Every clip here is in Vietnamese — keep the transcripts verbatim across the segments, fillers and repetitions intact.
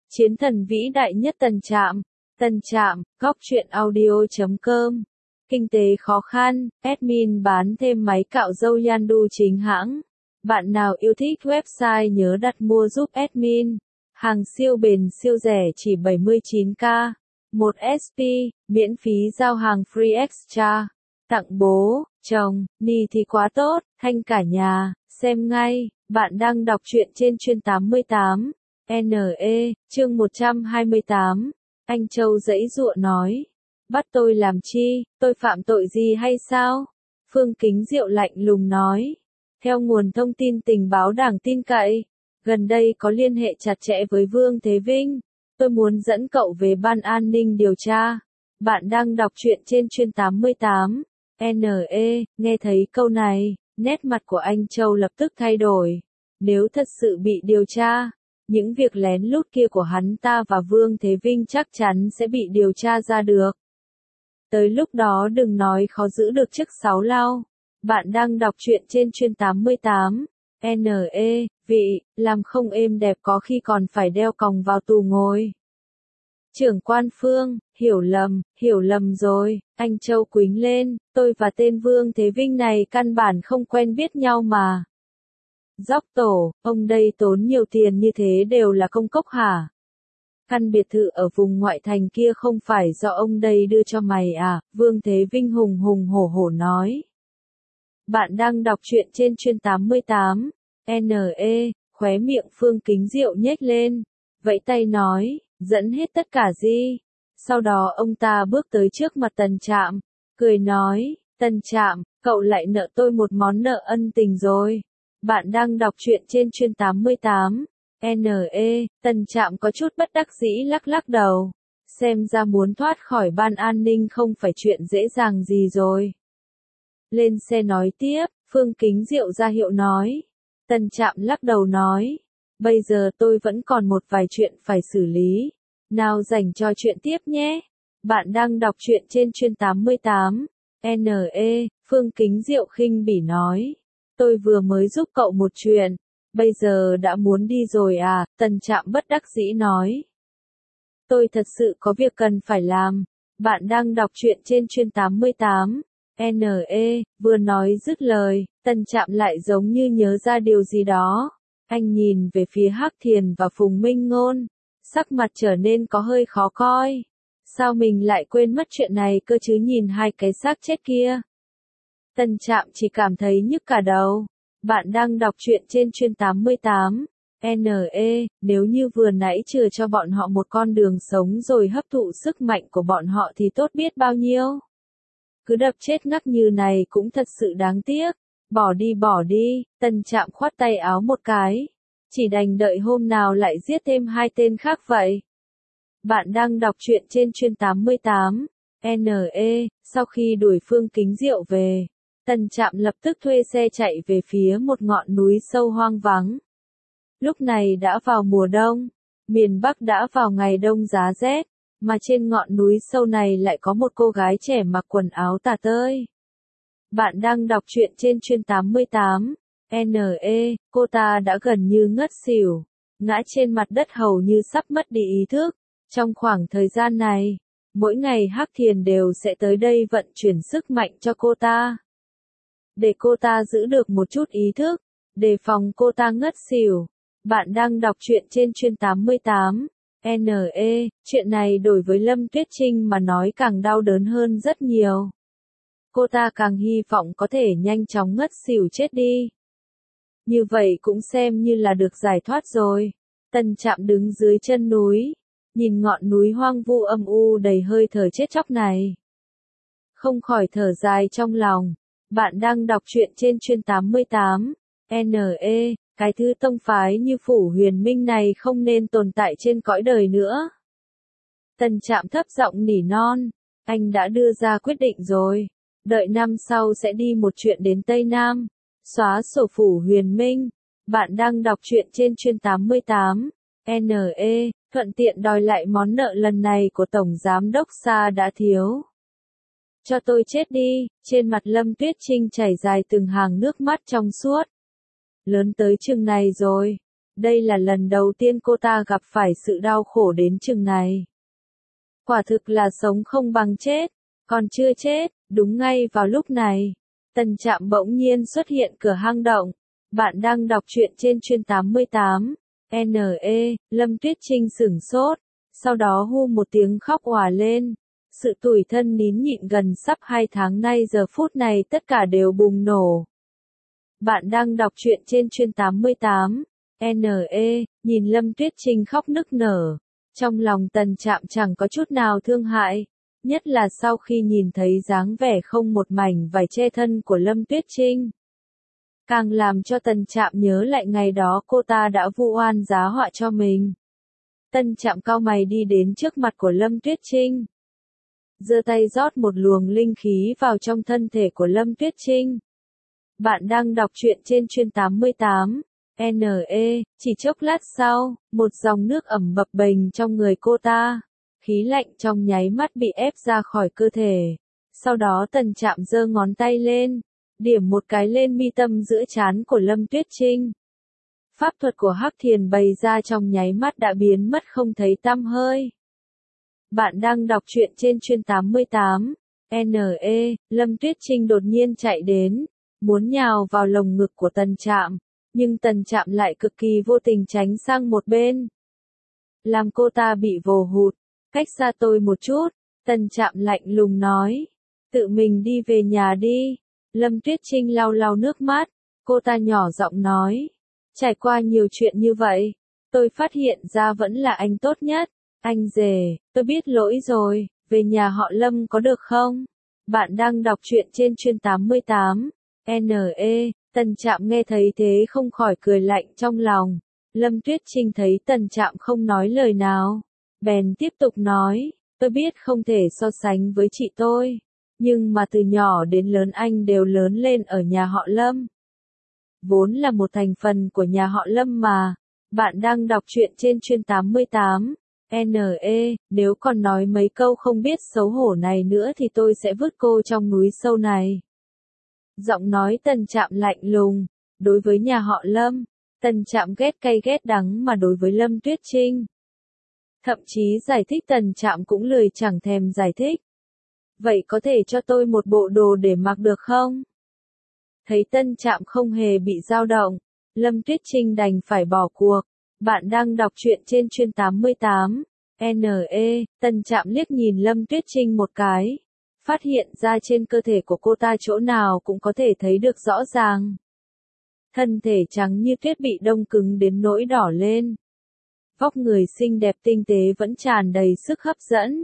Chiến thần vĩ đại nhất Tân Trạm. Tân Trạm, góc truyện audio chấm com. Kinh tế khó khăn, admin bán thêm máy cạo râu Yandu chính hãng. Bạn nào yêu thích website nhớ đặt mua giúp admin. Hàng siêu bền siêu rẻ chỉ bảy mươi chín k. một ét pê, miễn phí giao hàng free extra. Tặng bố, chồng, ni thì quá tốt, thanh cả nhà, xem ngay. Bạn đang đọc truyện trên chuyên tám mươi tám. en e, chương một trăm hai mươi tám. Anh Châu giãy giụa nói. Bắt tôi làm chi, tôi phạm tội gì hay sao? Phương Kính Diệu lạnh lùng nói. Theo nguồn thông tin tình báo đáng tin cậy, gần đây có liên hệ chặt chẽ với Vương Thế Vinh. Tôi muốn dẫn cậu về ban an ninh điều tra. Bạn đang đọc truyện trên chuyên tám mươi tám. en e, nghe thấy câu này, nét mặt của anh Châu lập tức thay đổi. Nếu thật sự bị điều tra, những việc lén lút kia của hắn ta và Vương Thế Vinh chắc chắn sẽ bị điều tra ra được. Tới lúc đó đừng nói khó giữ được chức sáu lao. Bạn đang đọc truyện trên chuyên tám mươi tám. en e, vị, làm không êm đẹp có khi còn phải đeo còng vào tù ngồi. Trưởng quan Phương, hiểu lầm, hiểu lầm rồi, anh Châu quýnh lên, tôi và tên Vương Thế Vinh này căn bản không quen biết nhau mà. Dóc tổ, ông đây tốn nhiều tiền như thế đều là công cốc hả? Căn biệt thự ở vùng ngoại thành kia không phải do ông đây đưa cho mày à? Vương Thế Vinh hùng hùng hổ hổ nói. Bạn đang đọc truyện trên chuyên tám mươi tám. en e, khóe miệng Phương Kính Diệu nhếch lên. Vẫy tay nói, dẫn hết tất cả gì? Sau đó ông ta bước tới trước mặt Tân Trạm, cười nói, Tân Trạm, cậu lại nợ tôi một món nợ ân tình rồi. Bạn đang đọc truyện trên chuyên tám mươi tám. en e, Tân Trạm có chút bất đắc dĩ lắc lắc đầu. Xem ra muốn thoát khỏi ban an ninh không phải chuyện dễ dàng gì rồi. Lên xe nói tiếp, Phương Kính Diệu ra hiệu nói. Tân Trạm lắc đầu nói. Bây giờ tôi vẫn còn một vài chuyện phải xử lý. Nào dành cho chuyện tiếp nhé. Bạn đang đọc truyện trên chuyên tám mươi tám. en e, Phương Kính Diệu khinh bỉ nói. Tôi vừa mới giúp cậu một chuyện. Bây giờ đã muốn đi rồi à? Tân Trạm bất đắc dĩ nói. Tôi thật sự có việc cần phải làm. Bạn đang đọc truyện trên chuyên tám mươi tám. en e, vừa nói dứt lời, Tân Trạm lại giống như nhớ ra điều gì đó. Anh nhìn về phía Hắc Thiền và Phùng Minh Ngôn. Sắc mặt trở nên có hơi khó coi. Sao mình lại quên mất chuyện này cơ chứ, nhìn hai cái xác chết kia. Tân Trạm chỉ cảm thấy nhức cả đầu. Bạn đang đọc truyện trên chuyên tám mươi tám. en e, nếu như vừa nãy chừa cho bọn họ một con đường sống rồi hấp thụ sức mạnh của bọn họ thì tốt biết bao nhiêu. Cứ đập chết ngắc như này cũng thật sự đáng tiếc. Bỏ đi bỏ đi, Tân Trạm khoát tay áo một cái. Chỉ đành đợi hôm nào lại giết thêm hai tên khác vậy. Bạn đang đọc truyện trên chuyên tám mươi tám. en e, sau khi đuổi Phương Kính Diệu về, Tân Trạm lập tức thuê xe chạy về phía một ngọn núi sâu hoang vắng. Lúc này đã vào mùa đông, miền Bắc đã vào ngày đông giá rét, mà trên ngọn núi sâu này lại có một cô gái trẻ mặc quần áo tả tơi. Bạn đang đọc truyện trên chuyên tám mươi tám. en e, cô ta đã gần như ngất xỉu, ngã trên mặt đất hầu như sắp mất đi ý thức. Trong khoảng thời gian này, mỗi ngày Hắc Thiền đều sẽ tới đây vận chuyển sức mạnh cho cô ta. Để cô ta giữ được một chút ý thức, đề phòng cô ta ngất xỉu. Bạn đang đọc truyện trên chuyên tám mươi tám. en e, chuyện này đối với Lâm Tuyết Trinh mà nói càng đau đớn hơn rất nhiều. Cô ta càng hy vọng có thể nhanh chóng ngất xỉu chết đi. Như vậy cũng xem như là được giải thoát rồi. Tân Trạm đứng dưới chân núi, nhìn ngọn núi hoang vu âm u đầy hơi thở chết chóc này. Không khỏi thở dài trong lòng. Bạn đang đọc truyện trên chuyên tám mươi tám. en e, cái thứ tông phái như Phủ Huyền Minh này không nên tồn tại trên cõi đời nữa. Tân Trạm thấp giọng nỉ non. Anh đã đưa ra quyết định rồi. Đợi năm sau sẽ đi một chuyện đến Tây Nam. Xóa sổ Phủ Huyền Minh. Bạn đang đọc truyện trên chuyên tám mươi tám. en e, thuận tiện đòi lại món nợ lần này của Tổng Giám Đốc Sa đã thiếu. Cho tôi chết đi, trên mặt Lâm Tuyết Trinh chảy dài từng hàng nước mắt trong suốt. Lớn tới chừng này rồi, Đây là lần đầu tiên cô ta gặp phải sự đau khổ đến chừng này. Quả thực là sống không bằng chết, còn chưa chết. Đúng ngay vào lúc này, Tần Trạm bỗng nhiên xuất hiện cửa hang động. Bạn đang đọc truyện trên chuyên tám mươi tám. N E, Lâm Tuyết Trinh sửng sốt, sau đó hu một tiếng khóc òa lên. Sự tủi thân nín nhịn gần sắp hai tháng nay giờ phút này tất cả đều bùng nổ. Bạn đang đọc truyện trên chuyên tám mươi tám. N E, nhìn Lâm Tuyết Trinh khóc nức nở. Trong lòng Tần Trạm chẳng có chút nào thương hại. Nhất là sau khi nhìn thấy dáng vẻ không một mảnh vải che thân của Lâm Tuyết Trinh. Càng làm cho Tần Trạm nhớ lại ngày đó cô ta đã vu oan giá họa cho mình. Tần Trạm cau mày đi đến trước mặt của Lâm Tuyết Trinh. Giơ tay rót một luồng linh khí vào trong thân thể của Lâm Tuyết Trinh. Bạn đang đọc truyện trên chuyên tám mươi tám. N E, chỉ chốc lát sau, một dòng nước ẩm bập bềnh trong người cô ta. Khí lạnh trong nháy mắt bị ép ra khỏi cơ thể. Sau đó Tần Trạm giơ ngón tay lên, điểm một cái lên mi tâm giữa trán của Lâm Tuyết Trinh. Pháp thuật của Hắc Thiền bày ra trong nháy mắt đã biến mất không thấy tăm hơi. Bạn đang đọc truyện trên chuyên tám mươi tám. N E, Lâm Tuyết Trinh đột nhiên chạy đến, muốn nhào vào lồng ngực của Tần Trạm, nhưng Tần Trạm lại cực kỳ vô tình tránh sang một bên. Làm cô ta bị vồ hụt, cách xa tôi một chút, Tần Trạm lạnh lùng nói. Tự mình đi về nhà đi. Lâm Tuyết Trinh lau lau nước mắt, cô ta nhỏ giọng nói. Trải qua nhiều chuyện như vậy, tôi phát hiện ra vẫn là anh tốt nhất. Anh rể, tôi biết lỗi rồi, về nhà họ Lâm có được không? Bạn đang đọc truyện trên chuyên tám mươi tám. N E, Tần Trạm nghe thấy thế không khỏi cười lạnh trong lòng. Lâm Tuyết Trinh thấy Tần Trạm không nói lời nào, bèn tiếp tục nói, tôi biết không thể so sánh với chị tôi, nhưng mà từ nhỏ đến lớn anh đều lớn lên ở nhà họ Lâm. Vốn là một thành phần của nhà họ Lâm mà. Bạn đang đọc truyện trên chuyên tám mươi tám. N E, nếu còn nói mấy câu không biết xấu hổ này nữa thì tôi sẽ vứt cô trong núi sâu này. Giọng nói Tần Trạm lạnh lùng. Đối với nhà họ Lâm, Tần Trạm ghét cay ghét đắng, mà đối với Lâm Tuyết Trinh, thậm chí giải thích Tần Trạm cũng lười chẳng thèm giải thích. Vậy có thể cho tôi một bộ đồ để mặc được không? Thấy Tần Trạm không hề bị dao động, Lâm Tuyết Trinh đành phải bỏ cuộc. Bạn đang đọc truyện trên chuyên tám mươi tám. N E, Tần Trạm liếc nhìn Lâm Tuyết Trinh một cái, phát hiện ra trên cơ thể của cô ta chỗ nào cũng có thể thấy được rõ ràng. Thân thể trắng như tuyết bị đông cứng đến nỗi đỏ lên. Vóc người xinh đẹp tinh tế vẫn tràn đầy sức hấp dẫn.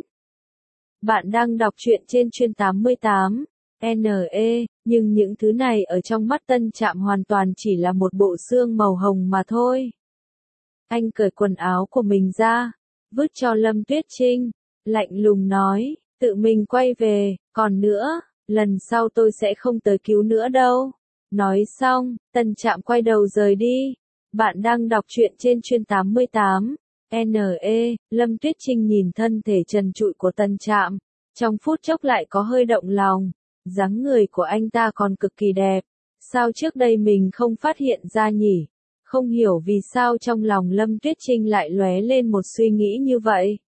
Bạn đang đọc truyện trên chuyên tám mươi tám. N E, nhưng những thứ này ở trong mắt Tần Trạm hoàn toàn chỉ là một bộ xương màu hồng mà thôi. Anh cởi quần áo của mình ra, vứt cho Lâm Tuyết Trinh, lạnh lùng nói, tự mình quay về, còn nữa, lần sau tôi sẽ không tới cứu nữa đâu. Nói xong, Tần Trạm quay đầu rời đi. Bạn đang đọc truyện trên chuyên tám mươi tám. N E, Lâm Tuyết Trinh nhìn thân thể trần trụi của Tần Trạm, trong phút chốc lại có hơi động lòng. Dáng người của anh ta còn cực kỳ đẹp. Sao trước đây mình không phát hiện ra nhỉ? Không hiểu vì sao trong lòng Lâm Tuyết Trinh lại lóe lên một suy nghĩ như vậy.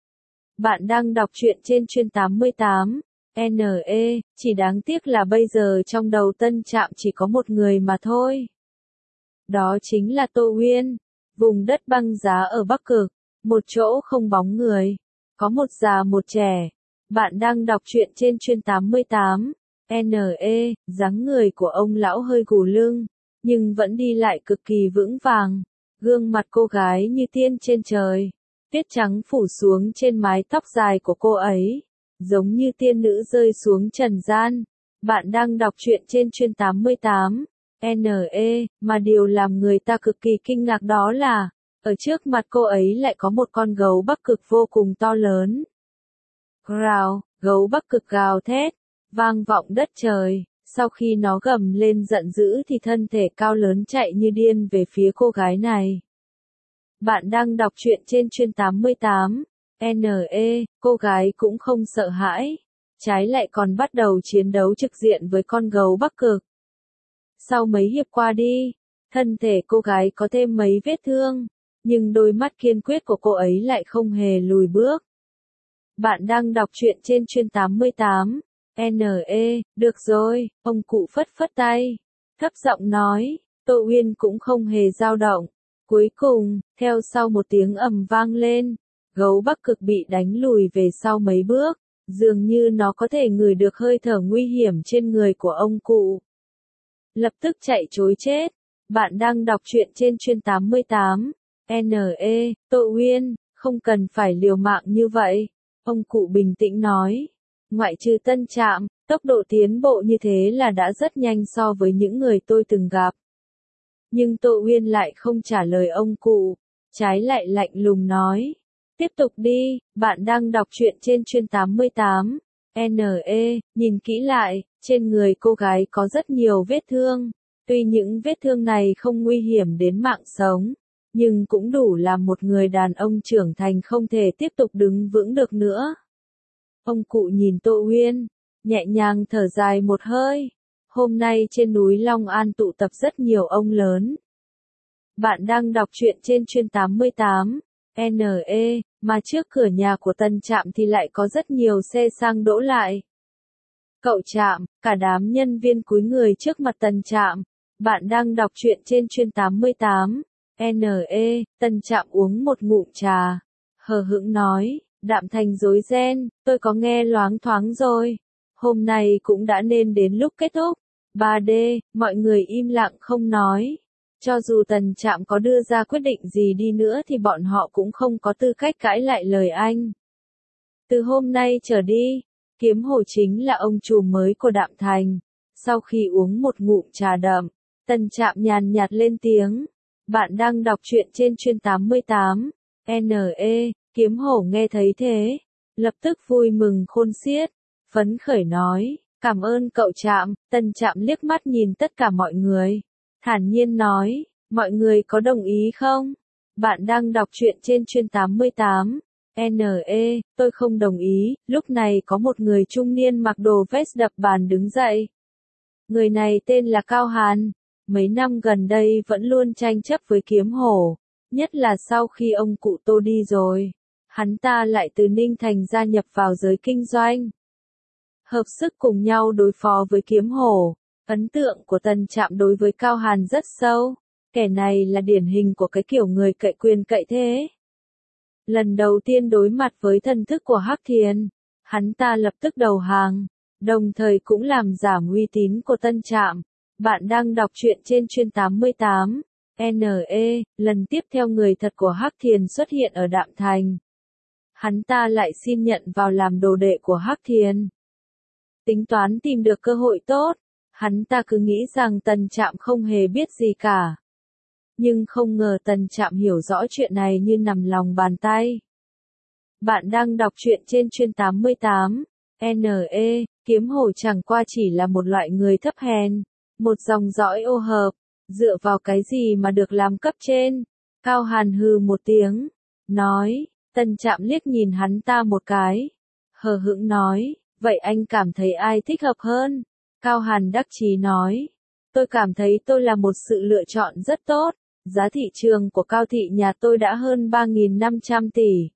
Bạn đang đọc truyện trên chuyên tám mươi tám. N E, chỉ đáng tiếc là bây giờ trong đầu Tần Trạm chỉ có một người mà thôi. Đó chính là Tô Uyên. Vùng đất băng giá ở Bắc Cực, một chỗ không bóng người, có một già một trẻ. Bạn đang đọc truyện trên chuyên tám mươi tám. N E, dáng người của ông lão hơi gù lưng, nhưng vẫn đi lại cực kỳ vững vàng. Gương mặt cô gái như tiên trên trời, tuyết trắng phủ xuống trên mái tóc dài của cô ấy, giống như tiên nữ rơi xuống trần gian. Bạn đang đọc truyện trên chuyên tám mươi tám. N E, mà điều làm người ta cực kỳ kinh ngạc đó là, ở trước mặt cô ấy lại có một con gấu Bắc Cực vô cùng to lớn. Gào, gấu Bắc Cực gào thét, vang vọng đất trời. Sau khi nó gầm lên giận dữ thì thân thể cao lớn chạy như điên về phía cô gái này. Bạn đang đọc truyện trên chuyên tám mươi tám. N E, cô gái cũng không sợ hãi, trái lại còn bắt đầu chiến đấu trực diện với con gấu Bắc Cực. Sau mấy hiệp qua đi, Thân thể cô gái có thêm mấy vết thương, nhưng đôi mắt kiên quyết của cô ấy lại không hề lùi bước. Bạn đang đọc truyện trên chuyên tám mươi tám. N E, được rồi, ông cụ phất phất tay, thấp giọng nói, Tô Uyên cũng không hề dao động. Cuối cùng, theo sau một tiếng ầm vang lên, gấu Bắc Cực bị đánh lùi về sau mấy bước, dường như nó có thể ngửi được hơi thở nguy hiểm trên người của ông cụ. Lập tức chạy trối chết. Bạn đang đọc truyện trên chuyên tám mươi tám. N E, Tô Uyên, không cần phải liều mạng như vậy. Ông cụ bình tĩnh nói. Ngoại trừ Tân Trạm, tốc độ tiến bộ như thế là đã rất nhanh so với những người tôi từng gặp. Nhưng Tô Uyên lại không trả lời ông cụ, trái lại lạnh lùng nói. Tiếp tục đi, bạn đang đọc truyện trên chuyên tám mươi tám. N E, nhìn kỹ lại, trên người cô gái có rất nhiều vết thương. Tuy những vết thương này không nguy hiểm đến mạng sống, nhưng cũng đủ làm một người đàn ông trưởng thành không thể tiếp tục đứng vững được nữa. Ông cụ nhìn Tô Uyên, nhẹ nhàng thở dài một hơi. Hôm nay trên núi Long An tụ tập rất nhiều ông lớn. Bạn đang đọc truyện trên chuyên tám mươi tám. N E, mà trước cửa nhà của Tân Trạm thì lại có rất nhiều xe sang đỗ lại. Cậu Trạm, cả đám nhân viên cúi người trước mặt Tân Trạm. Bạn đang đọc truyện trên chuyên tám mươi tám. N E, Tân Trạm uống một ngụm trà, hờ hững nói, Đạm Thành rối ren, tôi có nghe loáng thoáng rồi. Hôm nay cũng đã nên đến lúc kết thúc. ba D, mọi người im lặng không nói. Cho dù Tân Trạm có đưa ra quyết định gì đi nữa thì bọn họ cũng không có tư cách cãi lại lời anh. Từ hôm nay trở đi, Kiếm Hổ chính là ông trùm mới của Đạm Thành. Sau khi uống một ngụm trà đậm, Tân Trạm nhàn nhạt lên tiếng. Bạn đang đọc truyện trên chuyên tám mươi tám. N E, Kiếm Hổ nghe thấy thế, lập tức vui mừng khôn xiết, phấn khởi nói, cảm ơn cậu Trạm. Tân Trạm liếc mắt nhìn tất cả mọi người, thản nhiên nói, mọi người có đồng ý không? Bạn đang đọc truyện trên chuyên tám mươi tám. N E, tôi không đồng ý. Lúc này có một người trung niên mặc đồ vest đập bàn đứng dậy. Người này tên là Cao Hàn. Mấy năm gần đây vẫn luôn tranh chấp với Kiếm Hổ, nhất là sau khi ông cụ Tô đi rồi, hắn ta lại từ Ninh Thành gia nhập vào giới kinh doanh, hợp sức cùng nhau đối phó với Kiếm Hổ. Ấn tượng của Tân Trạm đối với Cao Hàn rất sâu, kẻ này là điển hình của cái kiểu người cậy quyền cậy thế. Lần đầu tiên đối mặt với thần thức của Hắc Thiền, hắn ta lập tức đầu hàng, đồng thời cũng làm giảm uy tín của Tân Trạm. Bạn đang đọc truyện trên chuyên tám mươi tám. N E, lần tiếp theo người thật của Hắc Thiền xuất hiện ở Đạm Thành. Hắn ta lại xin nhận vào làm đồ đệ của Hắc Thiền. Tính toán tìm được cơ hội tốt, hắn ta cứ nghĩ rằng Tân Trạm không hề biết gì cả. Nhưng không ngờ Tân Trạm hiểu rõ chuyện này như nằm lòng bàn tay. Bạn đang đọc truyện trên chuyên tám mươi tám. N E, Kiếm Hổ chẳng qua chỉ là một loại người thấp hèn, một dòng dõi ô hợp, dựa vào cái gì mà được làm cấp trên? Cao Hàn hừ một tiếng, nói, Tân Trạm liếc nhìn hắn ta một cái, hờ hững nói, vậy anh cảm thấy ai thích hợp hơn? Cao Hàn đắc chí nói, tôi cảm thấy tôi là một sự lựa chọn rất tốt, giá thị trường của Cao thị nhà tôi đã hơn ba nghìn năm trăm tỷ.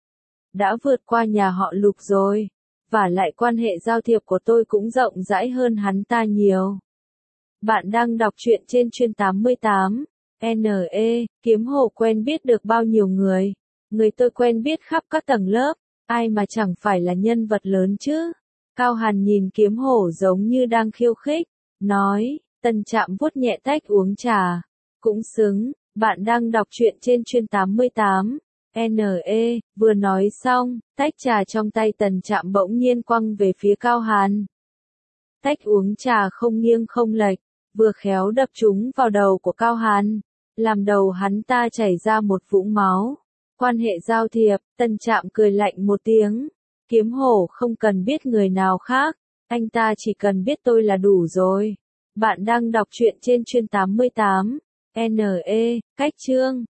Đã vượt qua nhà họ Lục rồi, và lại quan hệ giao thiệp của tôi cũng rộng rãi hơn hắn ta nhiều. Bạn đang đọc truyện trên chuyên tám mươi tám. N E, Kiếm Hổ quen biết được bao nhiêu người. Người tôi quen biết khắp các tầng lớp, ai mà chẳng phải là nhân vật lớn chứ. Cao Hàn nhìn Kiếm Hổ giống như đang khiêu khích, nói, Tân Trạm vuốt nhẹ tách uống trà. Cũng xứng, bạn đang đọc truyện trên chuyên tám mươi tám. N E, vừa nói xong, tách trà trong tay Tân Trạm bỗng nhiên quăng về phía Cao Hàn. Tách uống trà không nghiêng không lệch, vừa khéo đập trúng vào đầu của Cao Hàn, làm đầu hắn ta chảy ra một vũng máu. Quan hệ giao thiệp, Tân Trạm cười lạnh một tiếng. Kiếm Hổ không cần biết người nào khác, anh ta chỉ cần biết tôi là đủ rồi. Bạn đang đọc truyện trên chuyên tám mươi tám. N E, cách chương.